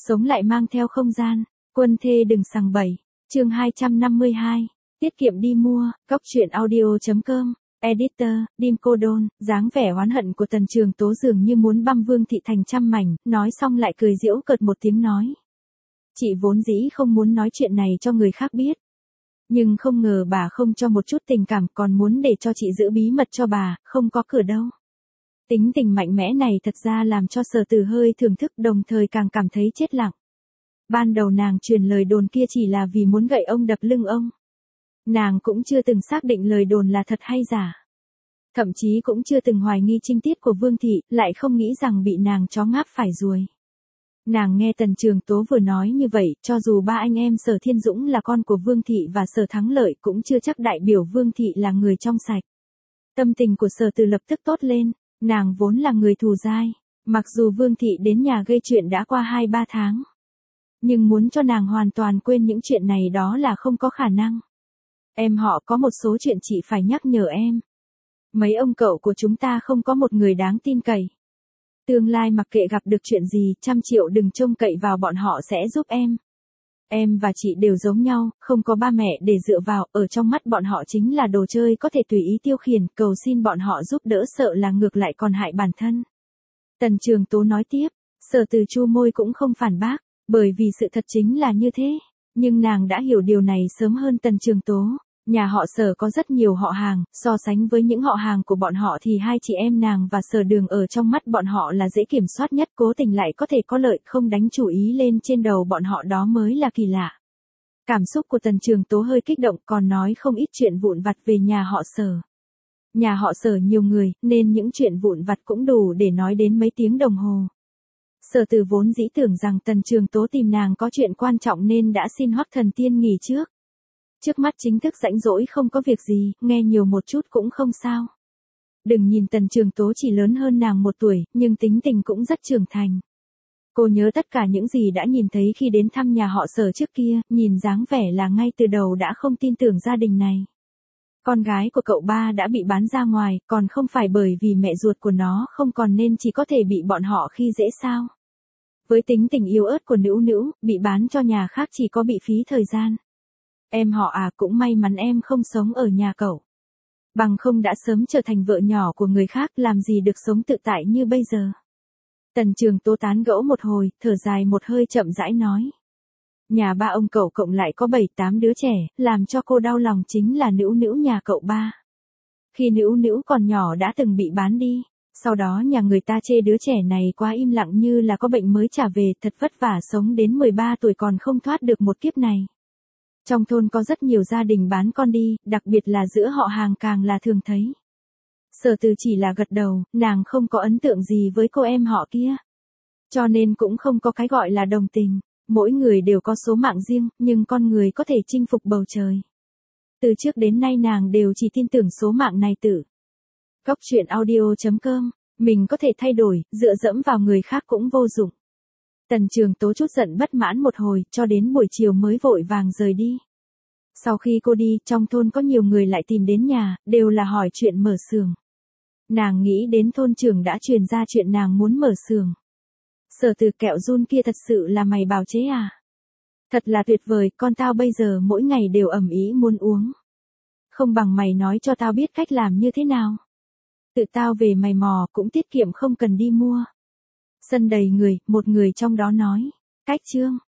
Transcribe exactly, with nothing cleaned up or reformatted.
Sống lại mang theo không gian, quân thê đừng sằng bậy. Chương hai trăm năm mươi hai. Tiết kiệm đi mua, góc truyện audio chấm com. Editor, Dim Cô Đôn, dáng vẻ oán hận của Tần Trường Tố dường như muốn băm Vương Thị thành trăm mảnh, nói xong lại cười giễu cợt một tiếng nói. Chị vốn dĩ không muốn nói chuyện này cho người khác biết. Nhưng không ngờ bà không cho một chút tình cảm, còn muốn để cho chị giữ bí mật cho bà, không có cửa đâu. Tính tình mạnh mẽ này thật ra làm cho Sở Từ hơi thưởng thức, đồng thời càng cảm thấy chết lặng. Ban đầu nàng truyền lời đồn kia chỉ là vì muốn gậy ông đập lưng ông. Nàng cũng chưa từng xác định lời đồn là thật hay giả. Thậm chí cũng chưa từng hoài nghi trinh tiết của Vương Thị, lại không nghĩ rằng bị nàng chó ngáp phải ruồi. Nàng nghe Tần Trường Tố vừa nói như vậy, cho dù ba anh em Sở Thiên Dũng là con của Vương Thị và Sở Thắng Lợi cũng chưa chắc đại biểu Vương Thị là người trong sạch. Tâm tình của Sở Từ lập tức tốt lên, nàng vốn là người thù dai, mặc dù Vương Thị đến nhà gây chuyện đã qua hai ba tháng. Nhưng muốn cho nàng hoàn toàn quên những chuyện này đó là không có khả năng. Em họ có một số chuyện chị phải nhắc nhở em. Mấy ông cậu của chúng ta không có một người đáng tin cậy. Tương lai mặc kệ gặp được chuyện gì, trăm triệu đừng trông cậy vào bọn họ sẽ giúp em. Em và chị đều giống nhau, không có ba mẹ để dựa vào, ở trong mắt bọn họ chính là đồ chơi có thể tùy ý tiêu khiển, cầu xin bọn họ giúp đỡ sợ là ngược lại còn hại bản thân. Tần Trường Tố nói tiếp, Sở Từ chu môi cũng không phản bác, bởi vì sự thật chính là như thế. Nhưng nàng đã hiểu điều này sớm hơn Tần Trường Tố. Nhà họ Sở có rất nhiều họ hàng, so sánh với những họ hàng của bọn họ thì hai chị em nàng và Sở Đường ở trong mắt bọn họ là dễ kiểm soát nhất, cố tình lại có thể có lợi, không đánh chủ ý lên trên đầu bọn họ đó mới là kỳ lạ. Cảm xúc của Tần Trường Tố hơi kích động, còn nói không ít chuyện vụn vặt về nhà họ Sở. Nhà họ Sở nhiều người, nên những chuyện vụn vặt cũng đủ để nói đến mấy tiếng đồng hồ. Sở Từ vốn dĩ tưởng rằng Tần Trường Tố tìm nàng có chuyện quan trọng nên đã xin Hoắc Thần Tiên nghỉ trước. Trước mắt chính thức rảnh rỗi không có việc gì, nghe nhiều một chút cũng không sao. Đừng nhìn Tần Trường Tố chỉ lớn hơn nàng một tuổi, nhưng tính tình cũng rất trưởng thành. Cô nhớ tất cả những gì đã nhìn thấy khi đến thăm nhà họ Sở trước kia, nhìn dáng vẻ là ngay từ đầu đã không tin tưởng gia đình này. Con gái của cậu ba đã bị bán ra ngoài, còn không phải bởi vì mẹ ruột của nó không còn nên chỉ có thể bị bọn họ khi dễ sao. Với tính tình yếu ớt của Nữu Nữu, bị bán cho nhà khác chỉ có bị phí thời gian. Em họ à, cũng may mắn em không sống ở nhà cậu. Bằng không đã sớm trở thành vợ nhỏ của người khác, làm gì được sống tự tại như bây giờ. Tần Trường Tố tán gẫu một hồi, thở dài một hơi chậm rãi nói. Nhà ba ông cậu cộng lại có bảy tám đứa trẻ, làm cho cô đau lòng chính là Nữu Nữu nhà cậu ba. Khi Nữu Nữu còn nhỏ đã từng bị bán đi. Sau đó nhà người ta chê đứa trẻ này quá im lặng như là có bệnh mới trả về, thật vất vả sống đến mười ba tuổi còn không thoát được một kiếp này. Trong thôn có rất nhiều gia đình bán con đi, đặc biệt là giữa họ hàng càng là thường thấy. Sở Từ chỉ là gật đầu, nàng không có ấn tượng gì với cô em họ kia. Cho nên cũng không có cái gọi là đồng tình, mỗi người đều có số mạng riêng, nhưng con người có thể chinh phục bầu trời. Từ trước đến nay nàng đều chỉ tin tưởng số mạng này tự. Góc truyện audio chấm com, mình có thể thay đổi, dựa dẫm vào người khác cũng vô dụng. Tần Trường Tố chút giận bất mãn một hồi, cho đến buổi chiều mới vội vàng rời đi. Sau khi cô đi, trong thôn có nhiều người lại tìm đến nhà, đều là hỏi chuyện mở xưởng. Nàng nghĩ đến thôn trưởng đã truyền ra chuyện nàng muốn mở xưởng. Sở Từ kẹo run kia thật sự là mày bào chế à? Thật là tuyệt vời, con tao bây giờ mỗi ngày đều ầm ĩ muốn uống. Không bằng mày nói cho tao biết cách làm như thế nào. Tự tao về mày mò cũng tiết kiệm không cần đi mua. Sân đầy người, một người trong đó nói. Cách chương.